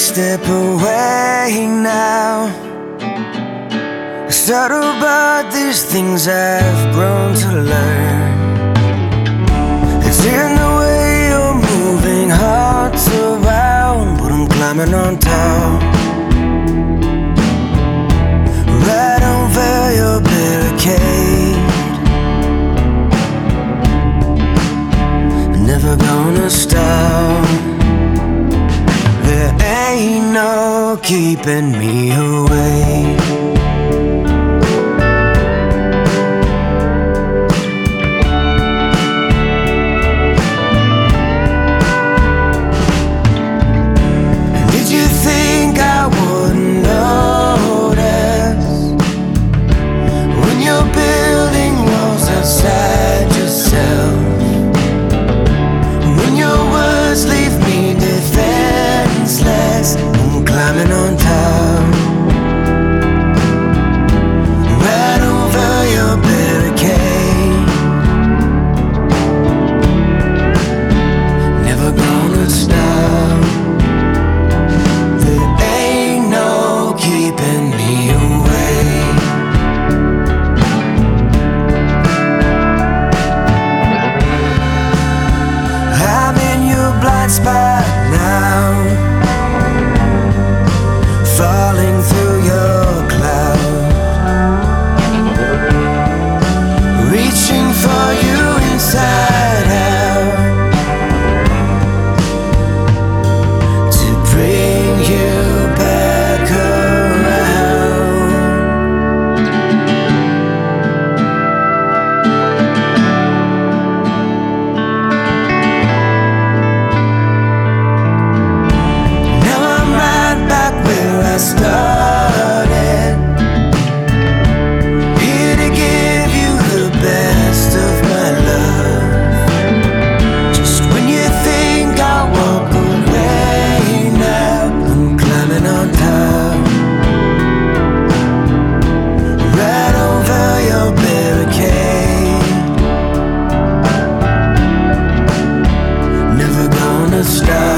step away now. Subtle, but these things I've grown to learn. It's in the way you're moving hearts around, but I'm climbing on top. Right over your barricade. Never gonna stop. There ain't no keeping me away. Did you think I wouldn't notice when you're building walls outside yourself? When your words leave me defenseless, I'm climbing on top. Right over your barricade. Never gonna stop. There ain't no keeping me away. I'm in your blind spot now, falling through your cloud, reaching for you inside out, to bring you back around. Now I'm right back where I started, here to give you the best of my love. Just when you think I'll walk away now, I'm climbing on top. Right over your barricade. Never gonna stop.